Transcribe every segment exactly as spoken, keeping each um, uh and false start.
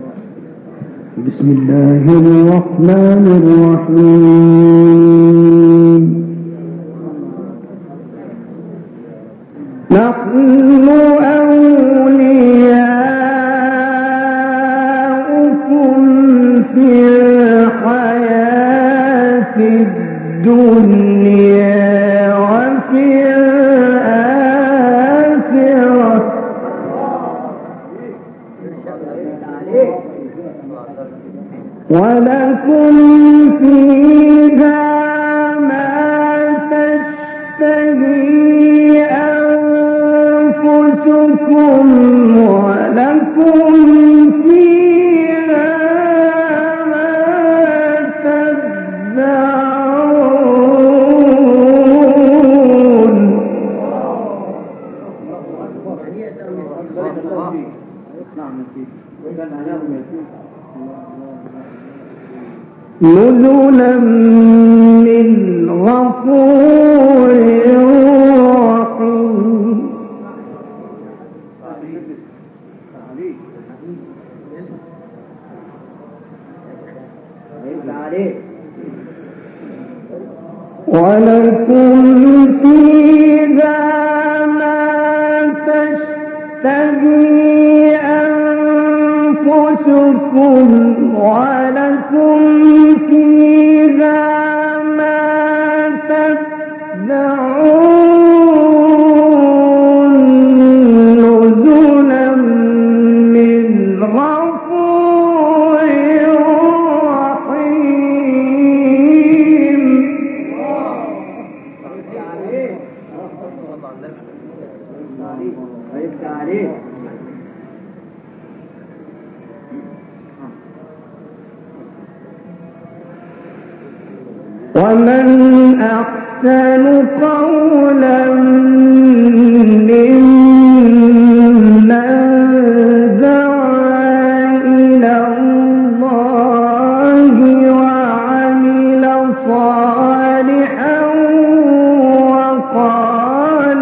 بسم الله الرحمن الرحيم. نحن أولياؤكم في الحياة الدنيا وفي الآخرة ولكم فيها ما تشتهي أنفسكم ولكم فيها ما تدعون. نزلا من غفور رحيم. ولكم فيها ما تشتهي أنفسكم ولكم فيها ما تدعون. نزلا من غفور رحيم. ومن أحسن قولا ممن دعا إلى الله وعمل صالحا وقال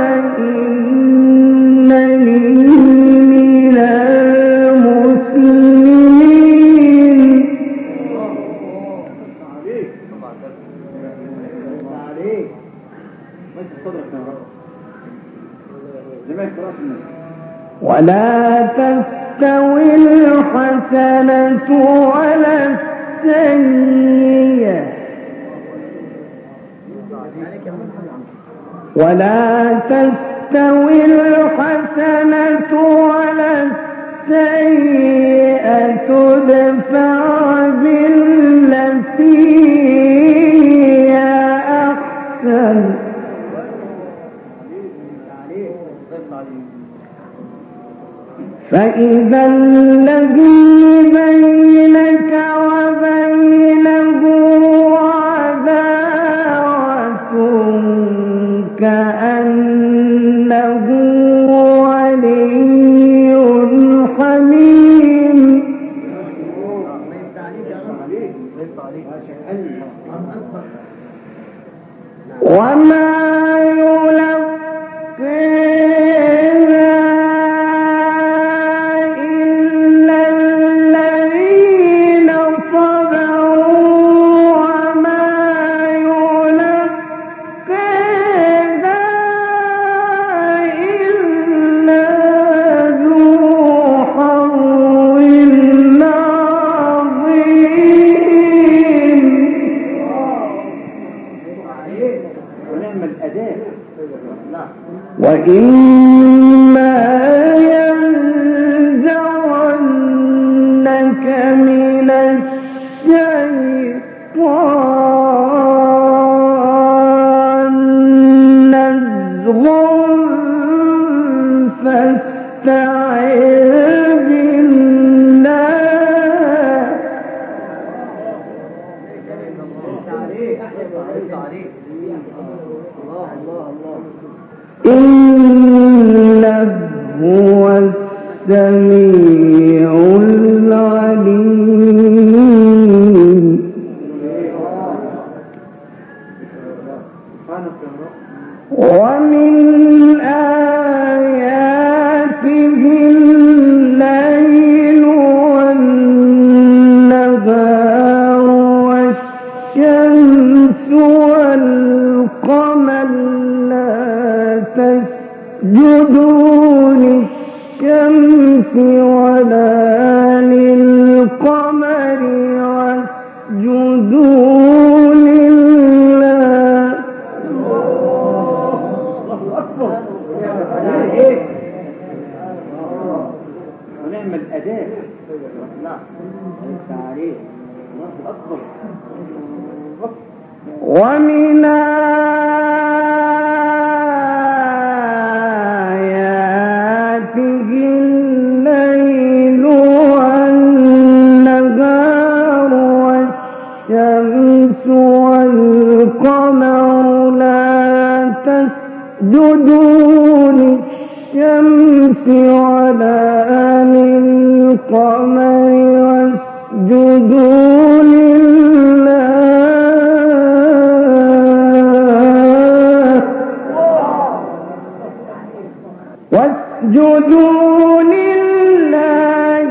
إنني من المسلمين. ولا تستوي الحسنة ولا السيئة ولا تستوي الحسنة ولا السيئة ادفع بالتي هي أحسن فإذا الذي بينك وبينه عداوة كأنه ولي حميم. وما وإما ينزغنك من الشيطان نزغ فاستعذ بالله إن ومن اسجدوا للشمس ولا للقمر واسجدوا لله واسجدوا لله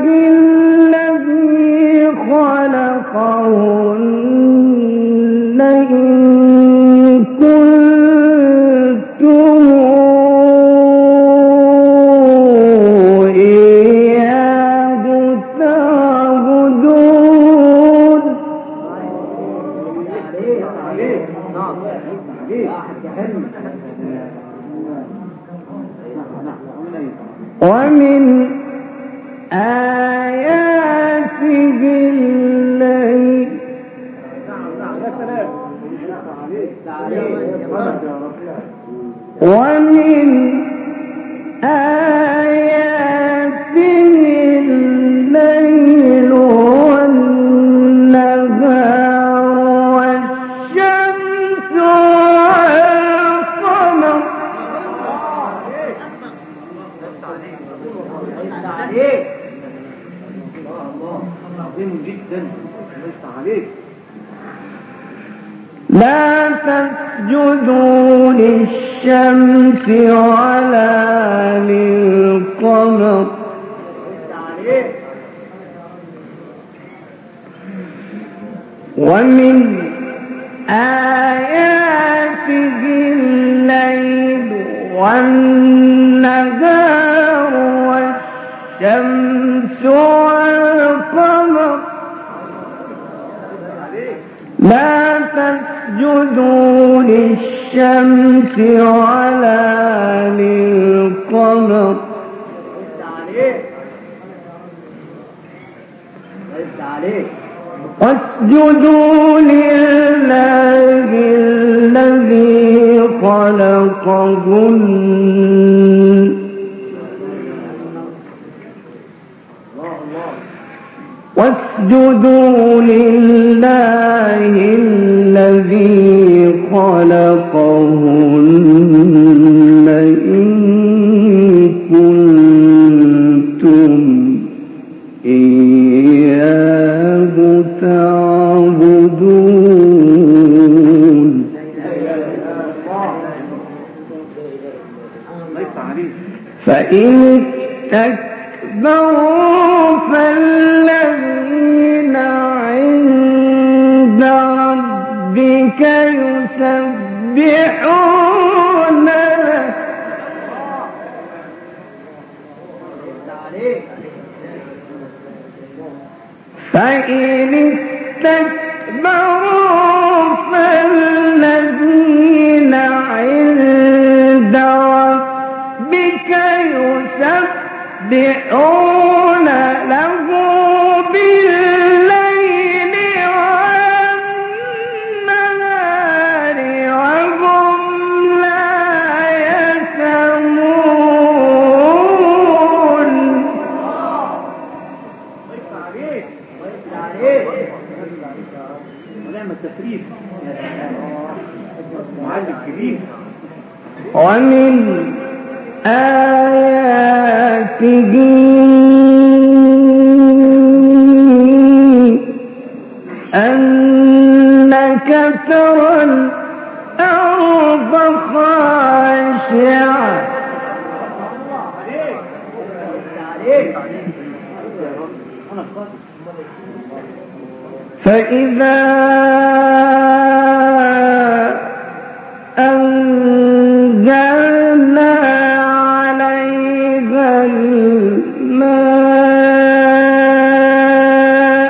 الذي خلقهن إن ومن آياته الليل ومن آياته الليل والنهار والشمس والقمر لا تسجدوا للشمس ولا للقمر ومن آياته الليل والنهار والشمس والقمر لا تسجدوا للشمس ولا للقمر واسجدوا لله الذي خلقهن واسجدوا لله الذي خلقهن إن كنتم إياه تعبدون فإن استكبروا فالذين عند ربك يسبحون له فإن استكبروا فالذين عند ربك يسبحون له بالليل والنهار وهم لا يسمعون. ومن آياته أنك ترى الأرض خاشعة فإذا أنزلنا عليها الماء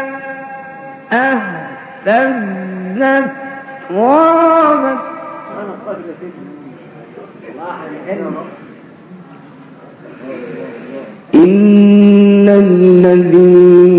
اهتزت وربت إن الذين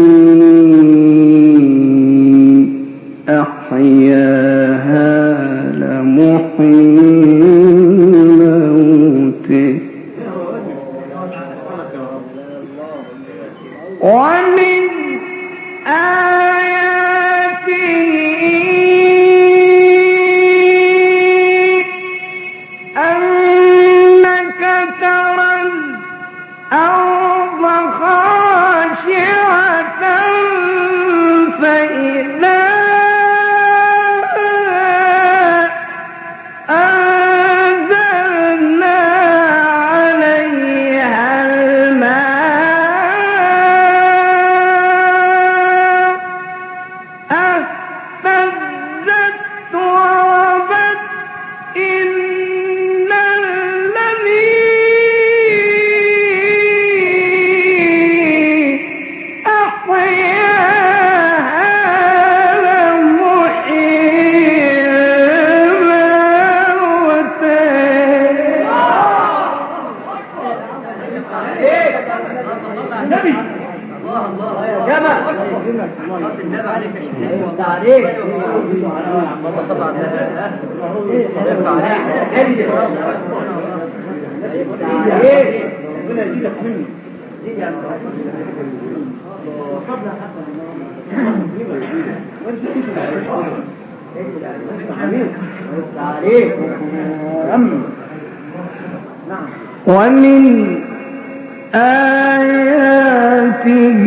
ومن آياته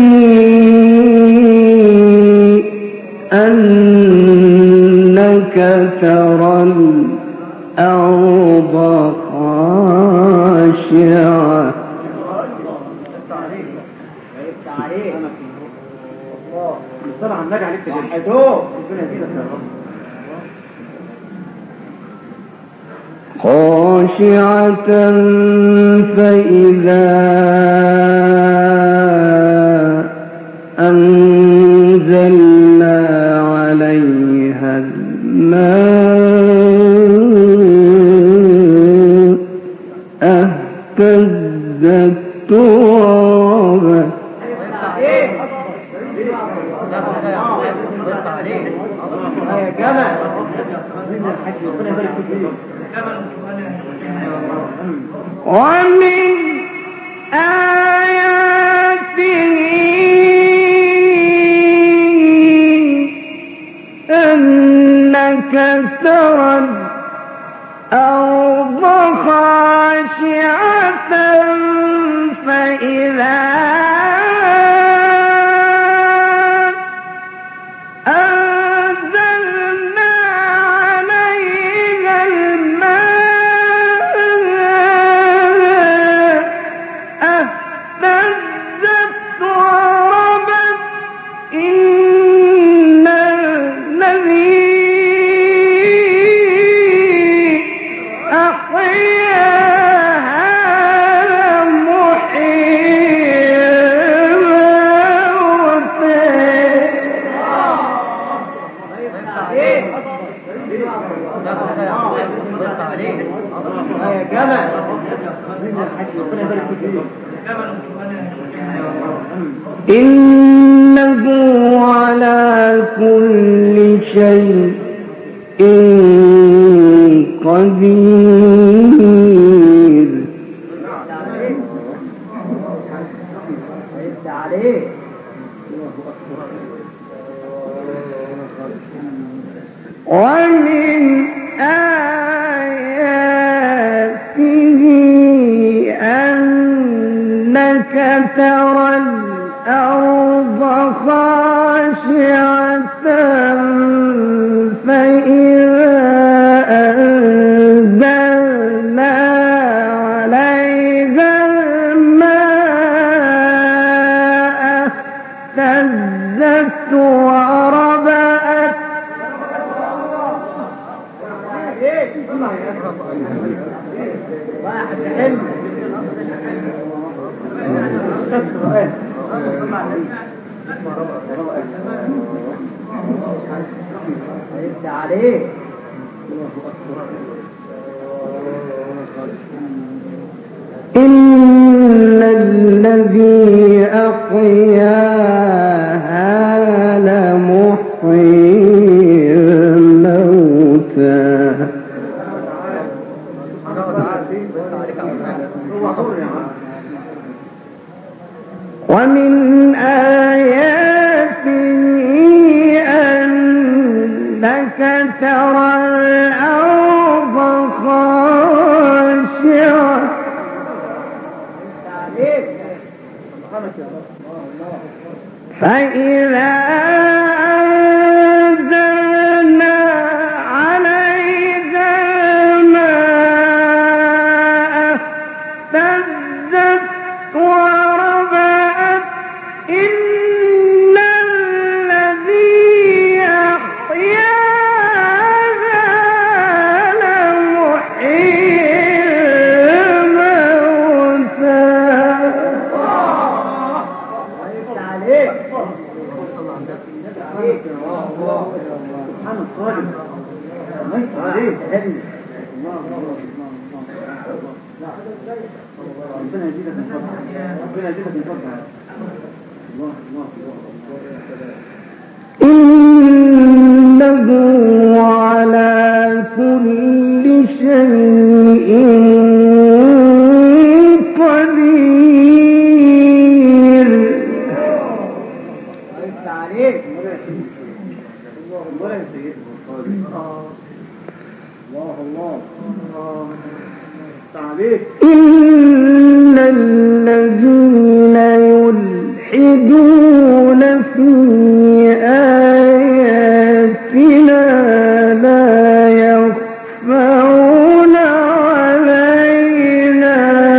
أنك ترى الأرض خاشعة خاشعة فإذا أنزلنا عليها الماء اهتزت ترابا ومن آياته أنك ترى الأرض خاشعة فإذا إنه على كل شيء قدير. ومن آياته أنك ترى الأرض خاشعة فإذا أنزلنا عليها الماء اهتزت وربت عليه. إن الذي أحياها لمحيي الموتى ومن آياته أنك ترى الأرض خاشعة فإذا أنزلنا عليها الماء اهتزت وربت إن الذي أحياها لمحيي الموتى. سبحان الخالق ما يصير هذه ربنا يزيدك من فضله ربنا يزيدك من فضله الله الله إنه على كل شيء قدير. إن الذين يلحدون في آياتنا لا يخفون علينا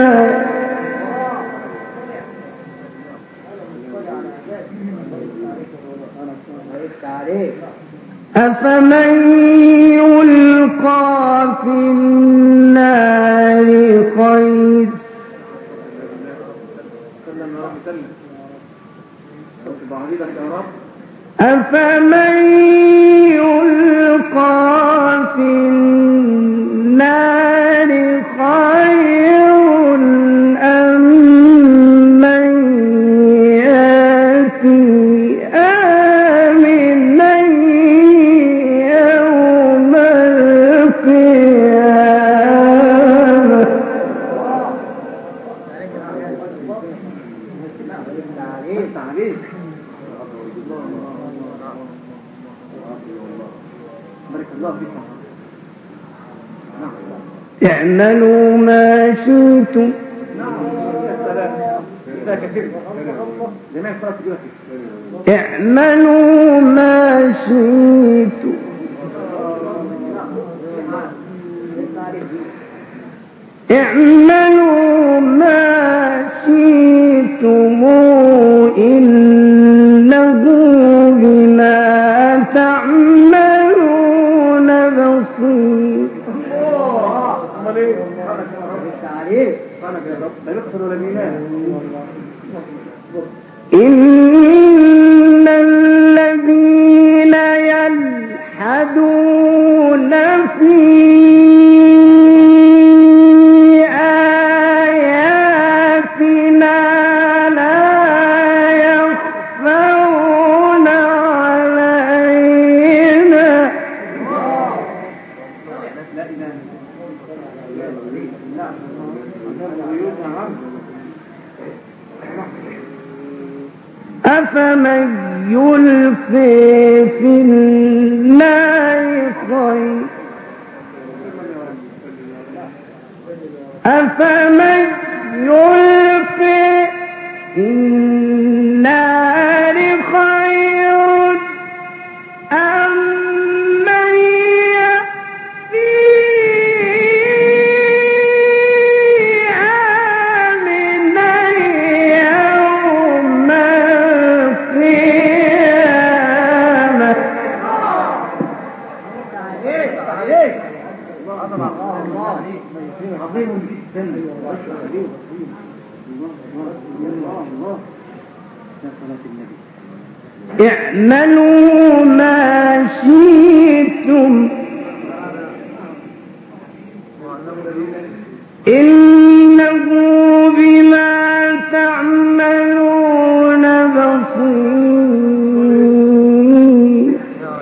أفمن يلقى في النار خير أفمن يلقى في النار خير أم من يأتي آمنا يوم القيامة. اعملوا ما شئتم اعملوا ما شئتم اعملوا ما شئتم إنه بما تعملون بصير. إن الذين يلحدون في آياتنا لا يخفون علينا أفمن يلقي في النار خير أفمن يلقي في النار خير أم من يأتي آمنا يوم القيامة. عظيم جدا اعملوا ما شئتم إنه بما تعملون بصير.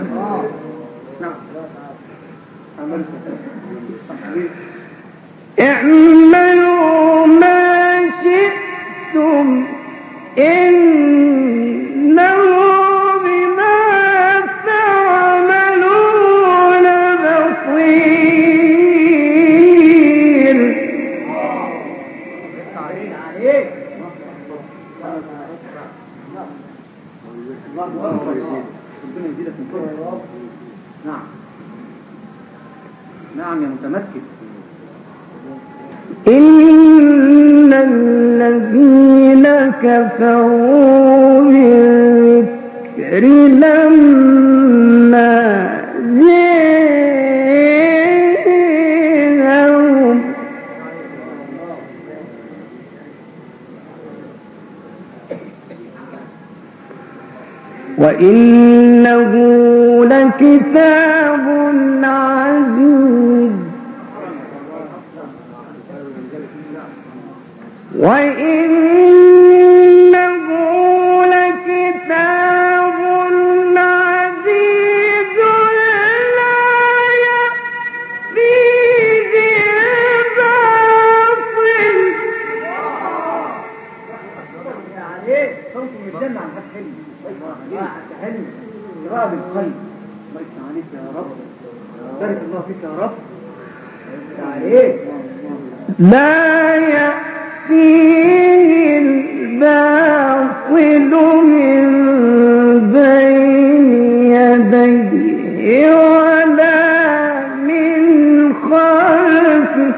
اعملوا ما شئتم إنه بما تعملون بصير. نعم نعم يا متمكن. إن الذين كفروا بالذكر لما جاءهم وإنه لكتاب عزيز وإنه لكتاب عزيز لا يأتيه الباطل. يعني صوت متجمع عن حد حلم حلم راب القلب. الله يفتح عليك يا رب، بارك الله فيك يا رب. عليك لا يأتيه الباطل من بين يديه ولا من خلفه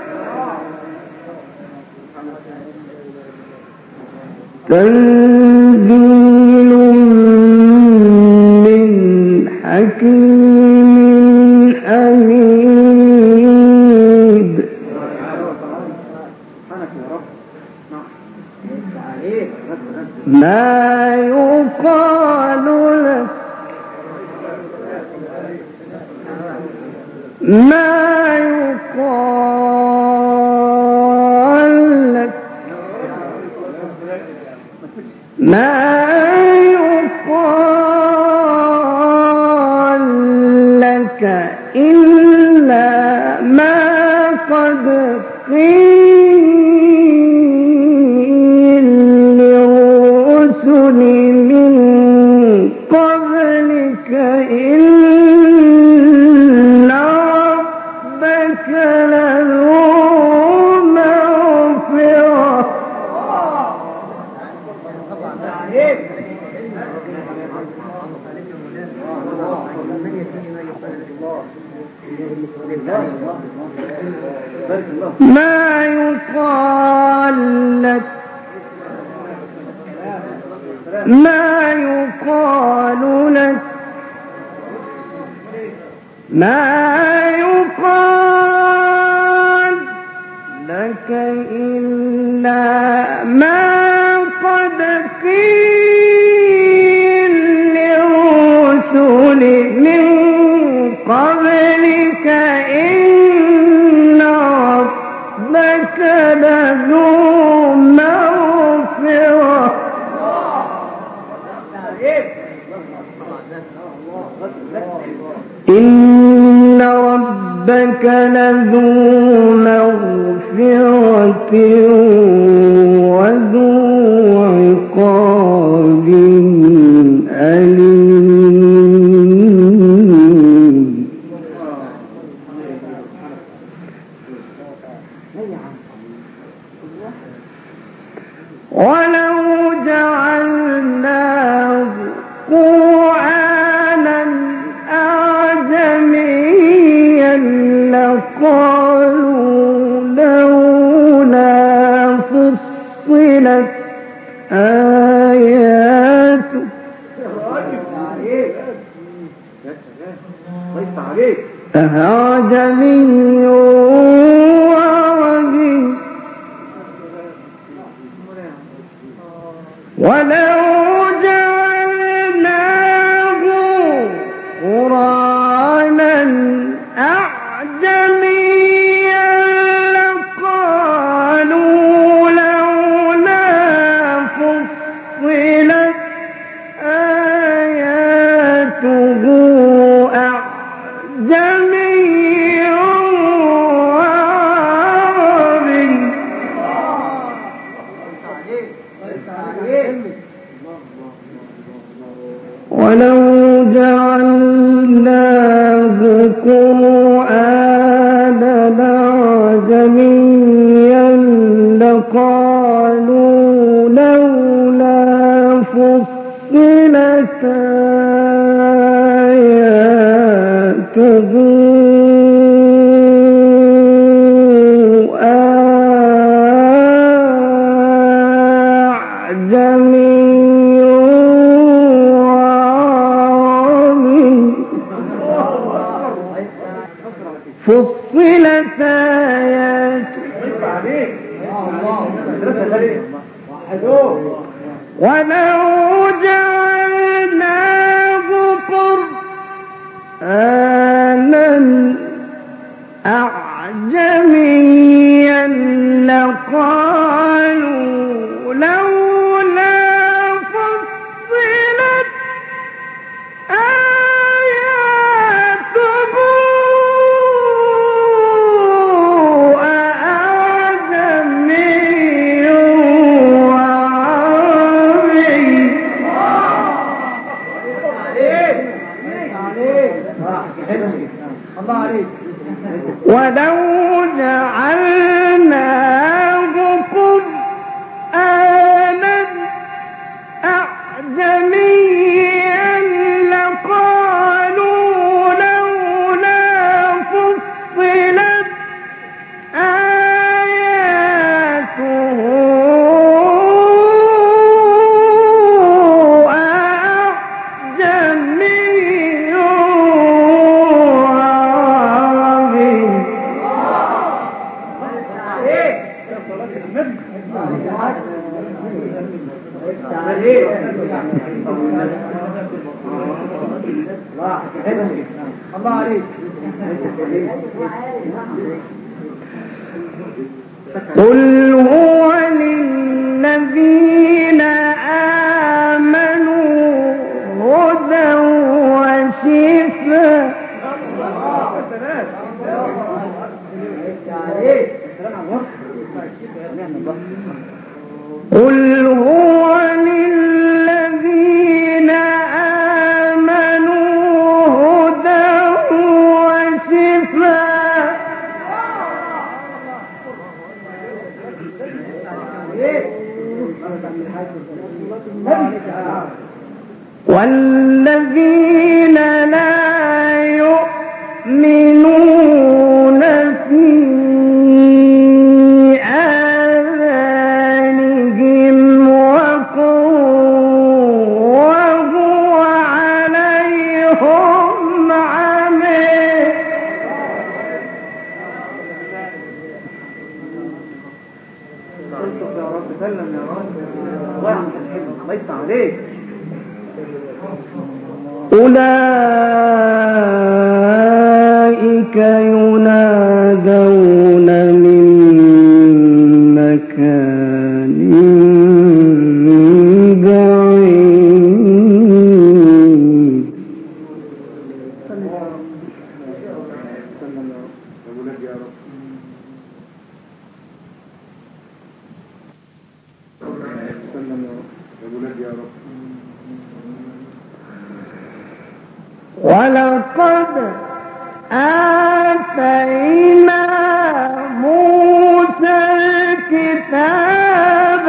تنزيل من حكيم حميد. ما يقال لك ما يقال لك ما يقال لك إلا ما قد قيل للرسل من قبلك إن ربك لذو مغفرة. ما يقال لك ما يقال لك ما يقال لك إلا ما قد قيل للرسل من قبلك إن ربك لذو مغفرة. إن ربك لذو مغفرة وذو عقاب أليم. ولو جعلناه قرآنا أعجميا لقالوا لولا فصلت آياته أعجمي وعربي ولو جعلناه قرآنا أعجميا لقالوا لولا فصلت آياته أعجمي وعربي ولو جعلناه قرآنا أعجميا لقالوا لولا فصلت آياته فصلت آياته ولو جعلنا الله عليك. ولو جعلناه قرآنا أعجميا لقالوا لولا فصلت آياته أعجمي الله عليك. قل هو للذين آمنوا هدى وشفاء. قل هو للذين آمنوا هدى وشفاء. والذين لا يؤمنون في آذانهم وقر وهو عليهم عمي. يا رب سلم يا رب. الله يفتح عليك. أولئك ينادون من مكان بعيد. ولقد آتينا موسى الكتاب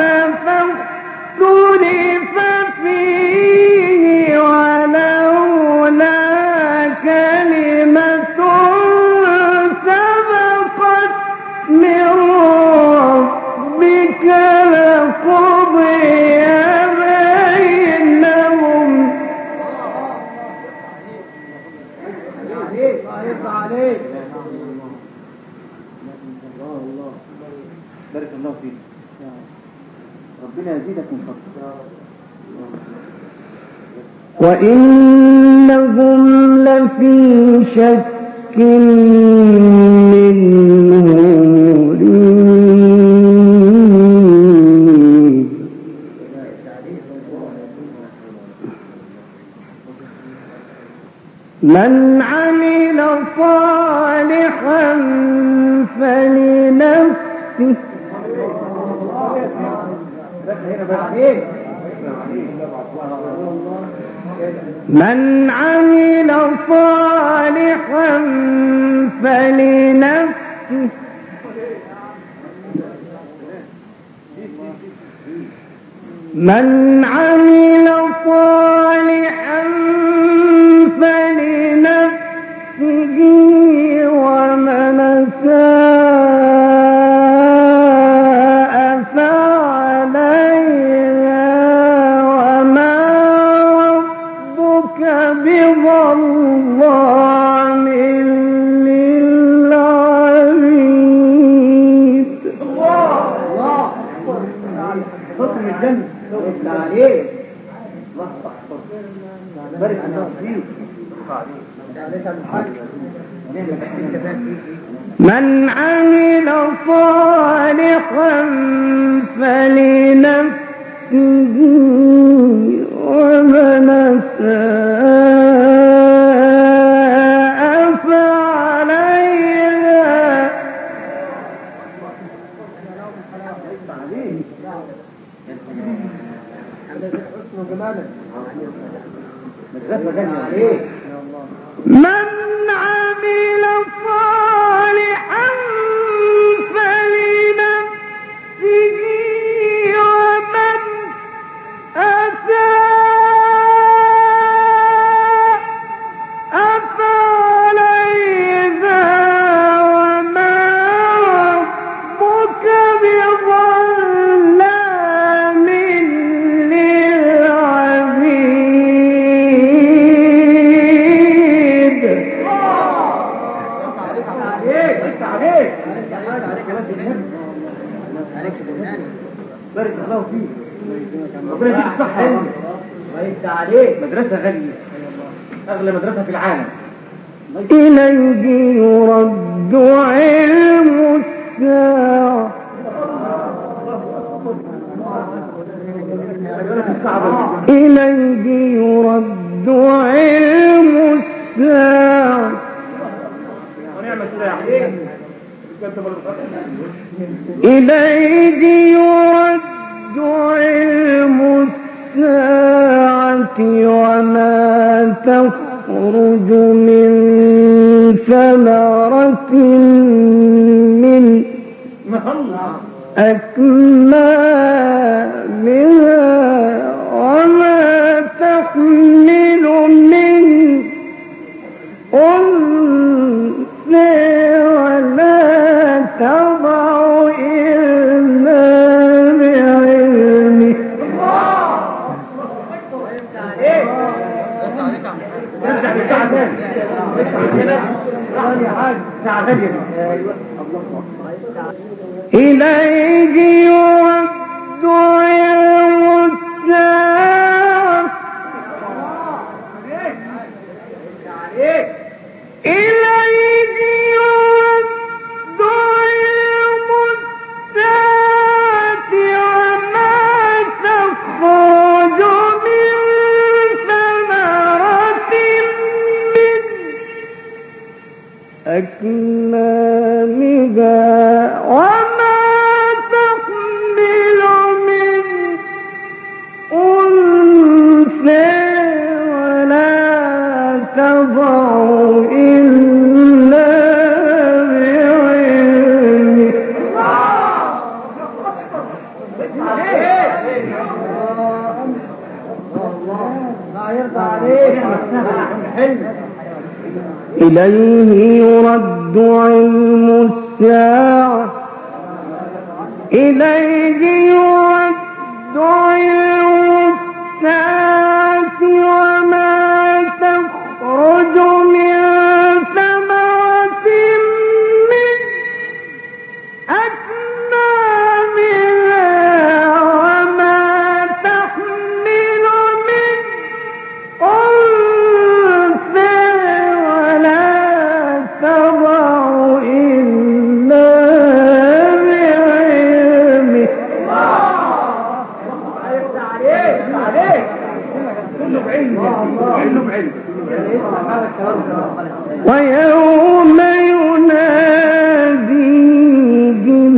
فاختلف فيه ولولا كلمة سبقت من ربك لقضي بينهم. عليك. الله بارك الله فيك. ربنا يزيدك من فضله. وإنهم لفي شك منه مريب. من عمل صالحا فلنفسه من عمل صالحا فلنفسه من عمل صالحا فلنفسه ومن أساء فعليها وما ربك بظلام للعبيد. الله حكم الجنة عليك. الله أكبر. بارك الله فيك. من عمل صالحا فلنفسه ومن أساء فعليها. من عمل ربنا يديك الصحة. الله يفتح عليك. مدرسة غالية، أغلى مدرسة في العالم. إليه يرد علم الساعة إليه يرد علم الساعة إليه يرد علم الساعة وما تخرج من ثمرة من أكمامها وما تحمل من أنثى ولا تضع إلا بعلمه. إليه يرد علم الساعة إليه يرد علم الساعة وما تخرج من ثمرة من أكمامها وما تحمل من أنثى ولا تضع إلا بعلمه. إليه يرد علم الساعة إليه يرد علم الساعة وما تخرج من ثمرة من أكمامها وما تحمل من أنثى ولا تضع إلا بعلمه. ويوم يناديهم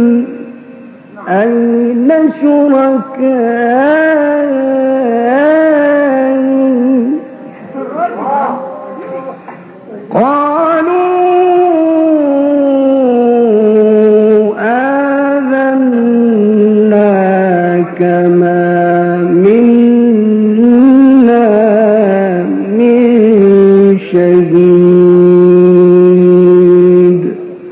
أين شركائي قالوا آذناك ما منا من شهيد.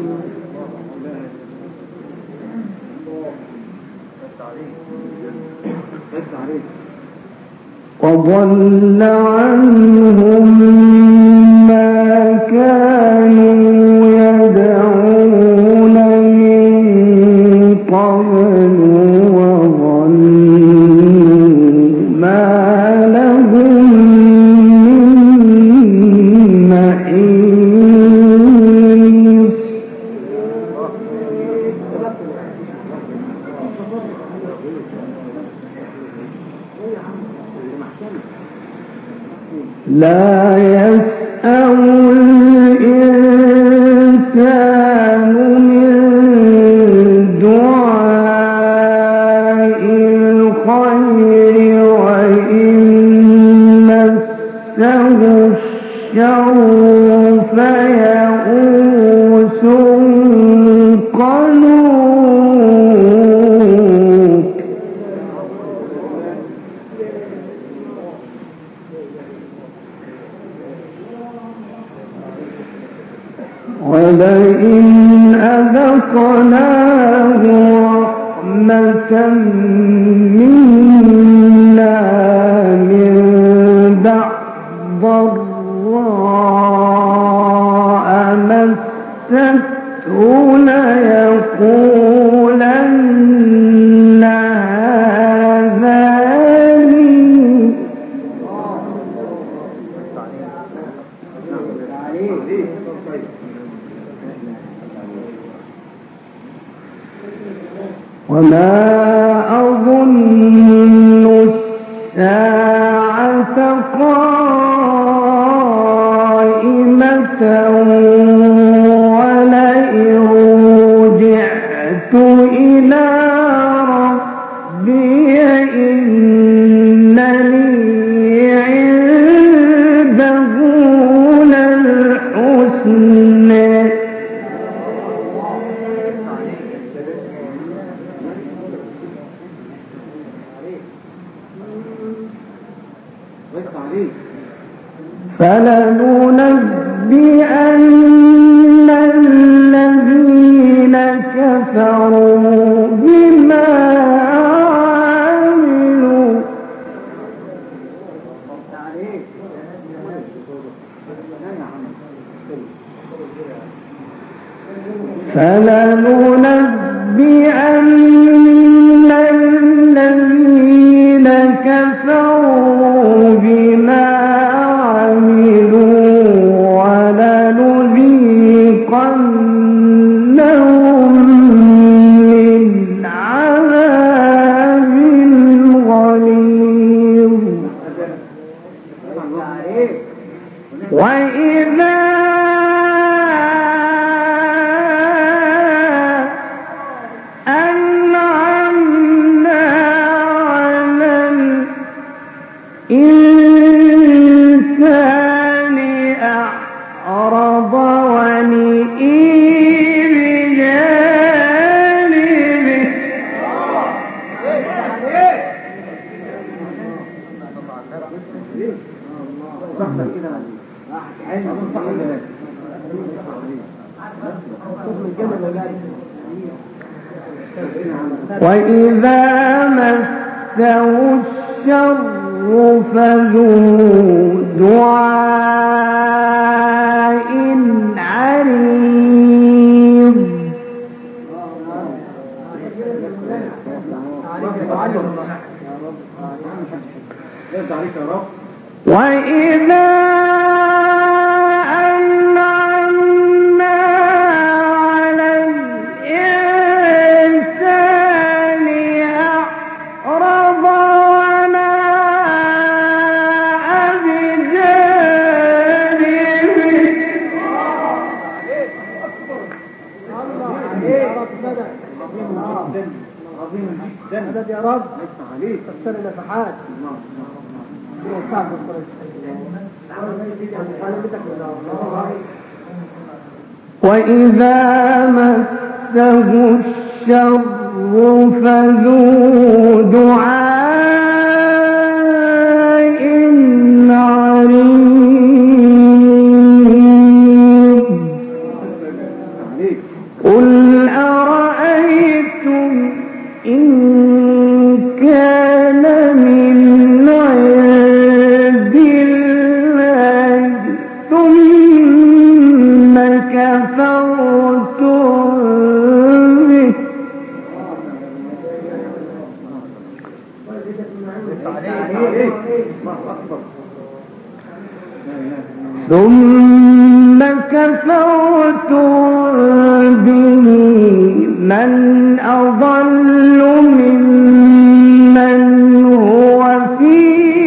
وضل عنهم ما كانوا يدعون من قبل وظنوا ما لهم من محيص. لا يسأم الإنسان من دعاء الخير وإن مسه الشر فيئوس قنوط. ولئن أذقناه رحمة منا من بعد ضراء مسته ليقولن هذا وما أظن الساعة قائمة ولئن رجعت إلى ربي إن لي عنده للحسنى فلننبئن الذين كفروا بما عملوا فلننبئن الذين كفروا بما وإذا مسه الشر فذو دعاء عريض وإذا يا رب عليك تفسر نفحات وإذا مسه الشر فذو دعاء عريض قل أرأيتم إن كان من عند الله ثم كفرتم به ثم كفرتم به من أضل ممن هو في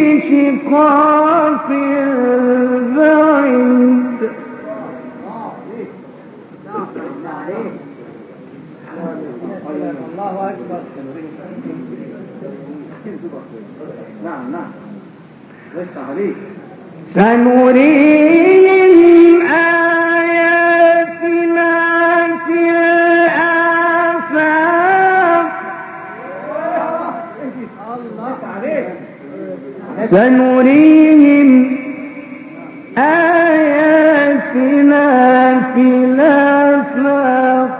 شقاق بعيد الله أكبر نعم نعم ليس عليك سنريهم آياتنا في الآفاق سنريهم آياتنا في الآفاق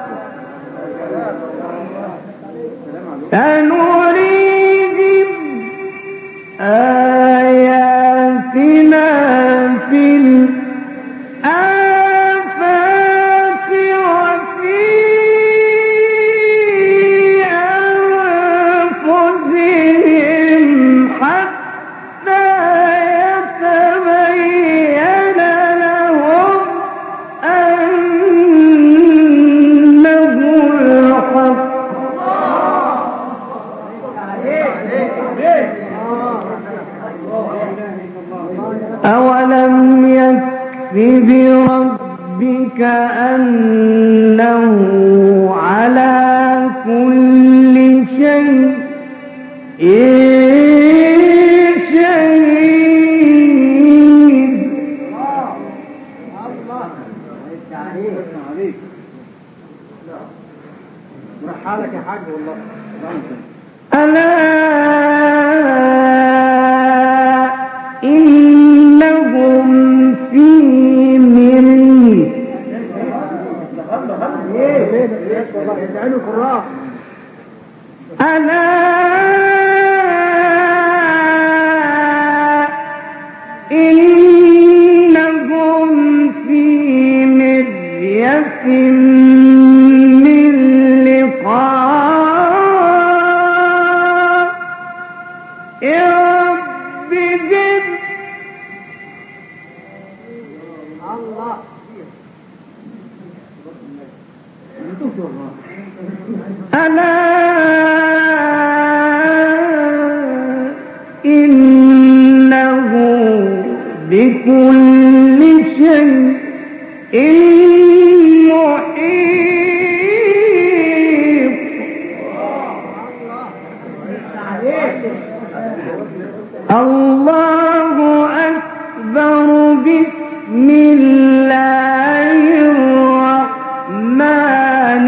سنريهم آياتنا في الآفاق وفي أنفسهم حتى يتبين لهم أولم يكف بربك أنه على كل شيء شهيد. الله عليك مرحالك يا حاج والله. ألا إنهم في مرية ألا إنهم في مرية من لقاء ربهم. الله ألا إنه بكل شيء محيط. الله أكبر. بسم الله الرحمن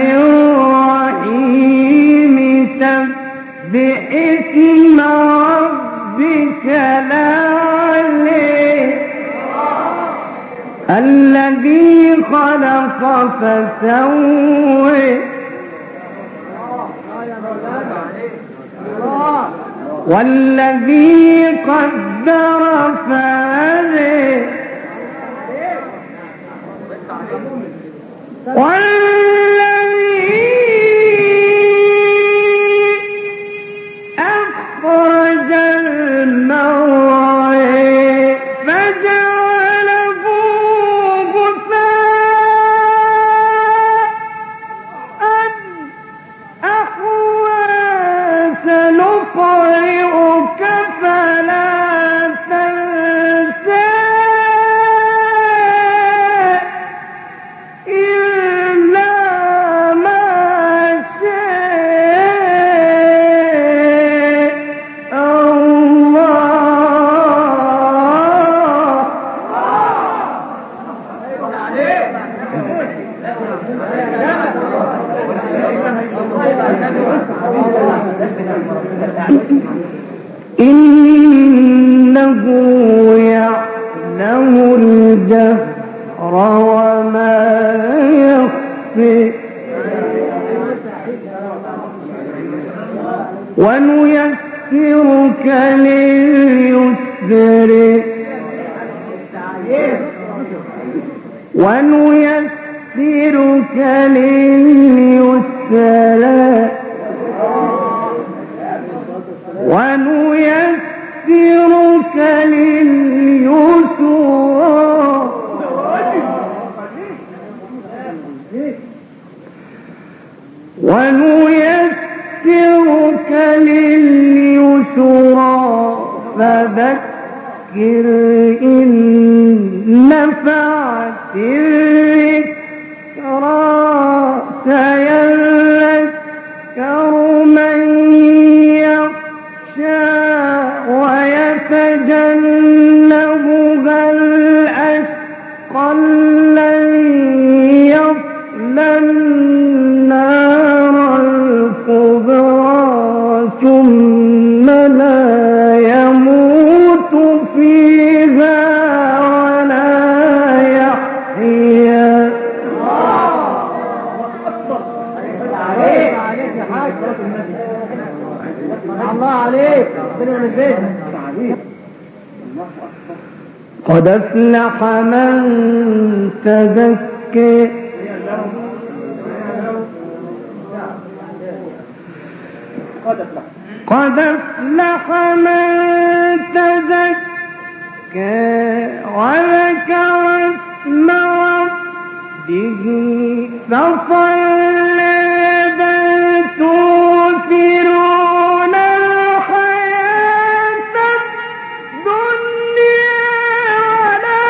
الرحيم. سبح اسم ربك الأعلى الذي خلق فسوى والذي قدر فهدى والذي أخرج المرعى فجعله غثاء أحوى. سنقرئك فلا تنسى إلا ما شاء إنه يعلم الجهر وما يخفي ونيسرك لليسر ونيسرك لليسر ونيسرك لليسرى ونيسرك لليسرى فذكر إن نفعت الذكرى سيذكر من ويتجنبها الأشقى الذي يصلى النار الكبرى ثم لا يموت فيها ولا يحيا. الله عليك. قد أفلح من تزكى قد أفلح من تزكى وذكر اسم ربه فصلى. بل تؤثرون الحياة الدنيا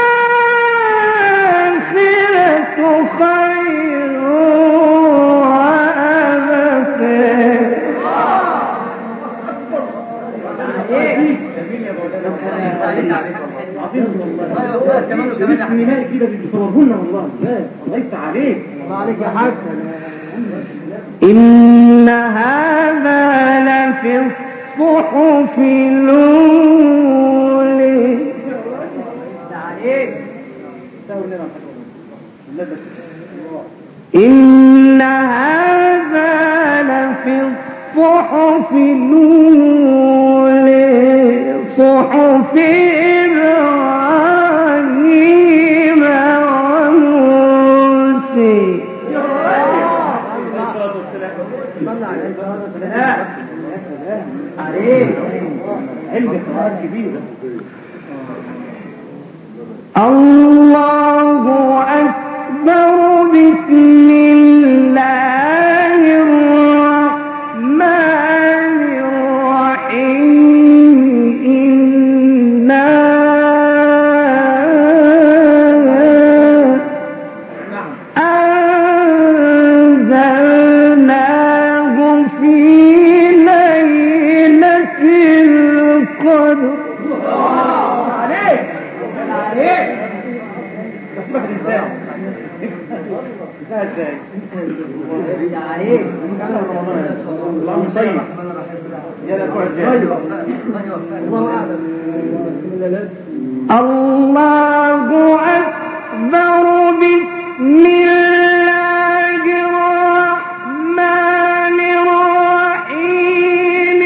بسم الله كده بيصورهن والله. الله يفتح عليك. الله عليك يا حاج. إن هذا لفي الصحف الأولى. إن هذا لفي الصحف الأولى صحف إبراهيم وموسى. الله أكبر. بسم الله الرحمن الرحيم. إنا أنزلناه في ليلة القدر. الله أكبر. بسم الله الرحمن الرحيم.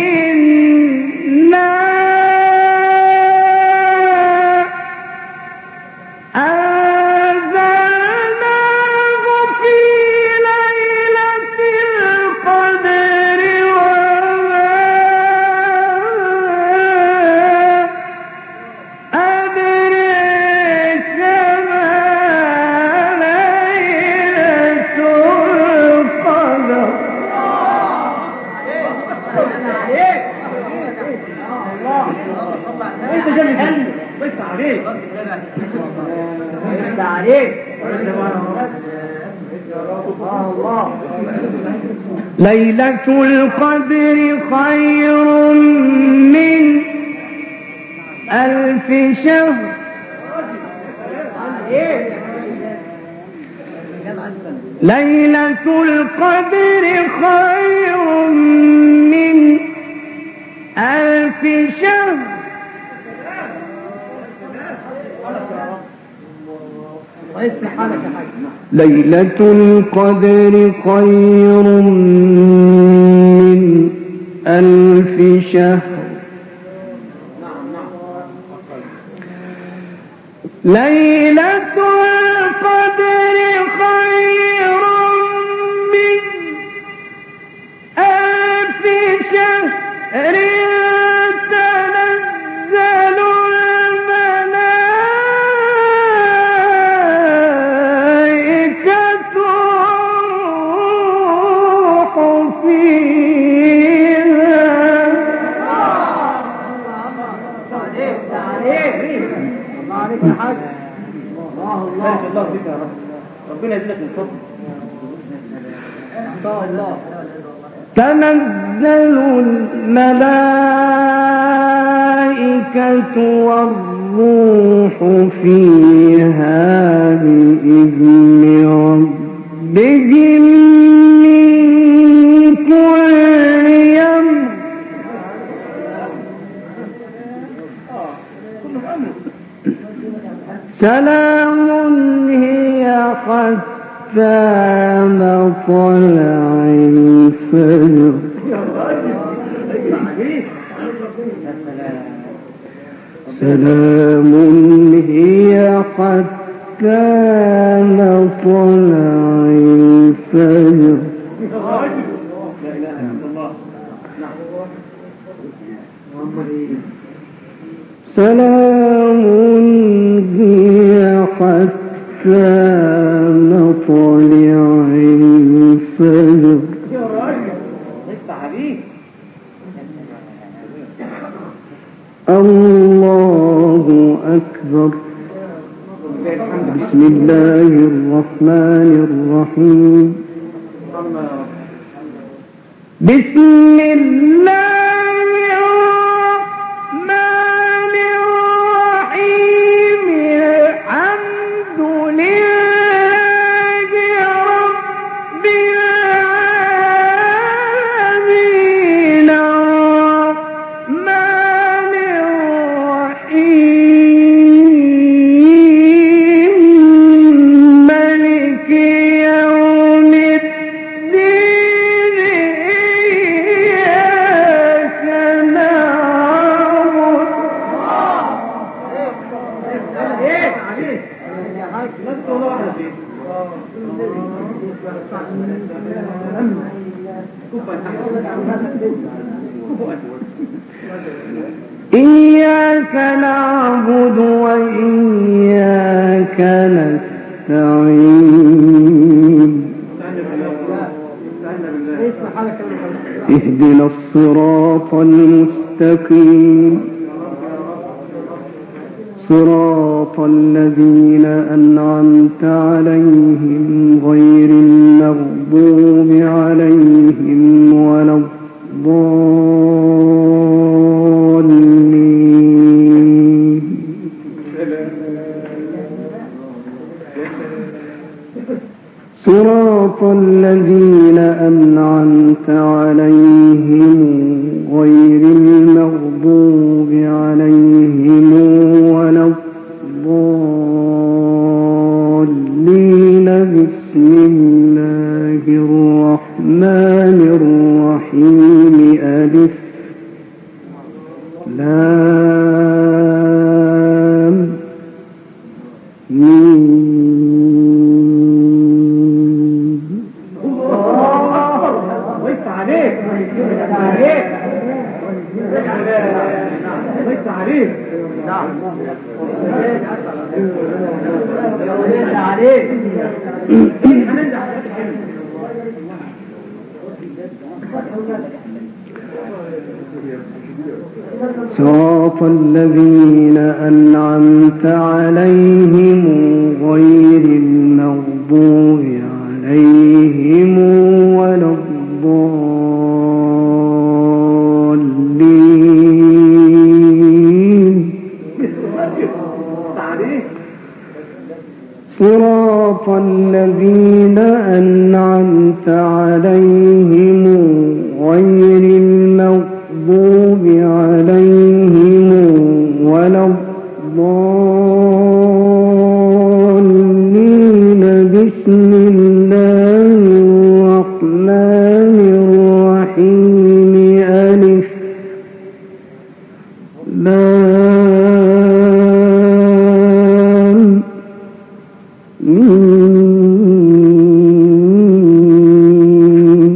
إنا أنزلناه في ليلة القدر وما أدريك ما ليلة القدر. انت جاي تهني. بس عليك. بس عليك. الله. ليلة القدر خير من ألف شهر. ليلة القدر خير من ألف شهر. ليلة القدر خير من ألف شهر. ليلة القدر خير من ألف شهر. تنزل الملائكة والروح فيها. عليك يا حاج. الله الله الله فيك يا رب. ربنا يزيدك من فضله. ان شاء الله. تنزل الملائكة والروح فيها بإذن ربهم من كل أمر. سلام هي حتى مطلع الفجر. سلام هي حتى مطلع الفجر. سلام هي حتى مطلع الفجر. الله أكبر. بسم الله الرحمن الرحيم. بسم الله الرحمن الرحيم. عليك عليك نفس والله واحدة فيه إياك نعبد وإياك نستعين اهدنا الصراط المستقيم صراط الذين أنعمت عليهم غير المغضوب عليهم ولا الضالين صراط الذين أنعمت عليهم غير المغضوب عليهم ولا الضالين بسم الله الرحمن الرحيم ألف لام ميم ويت عليك عليك ويت عليك نعم ويت عليك صراط الذين أنعمت عليهم غير المغضوب عليهم ولا الضالين صراط الذين أنعمت عليهم غير المغضوب عليهم ولا الضالين بسم الله الرحمن الرحيم ألف لام ميم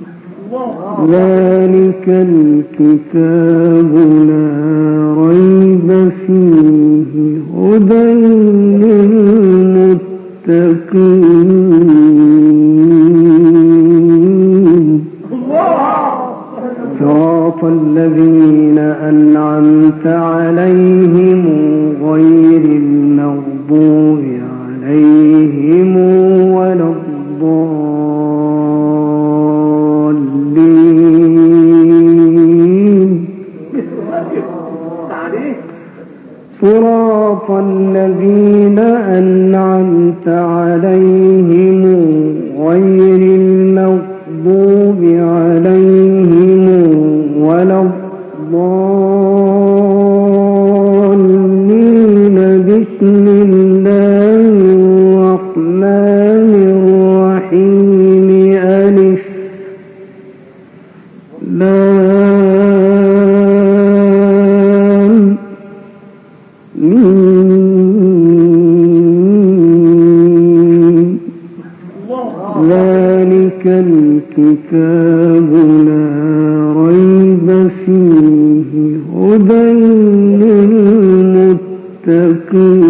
ذلك الكتاب لا ريب فيه هدى للمتقين صراط الذين أنعمت عليهم غير المغضوب عليهم ولا الضالين صراط الذين أنعمت عليهم غير المغضوب عليهم ولا الضالين بسم الله الرحمن الرحيم ألف لام ميم ذلك الكتاب لا ريب فيه هدى للمتقين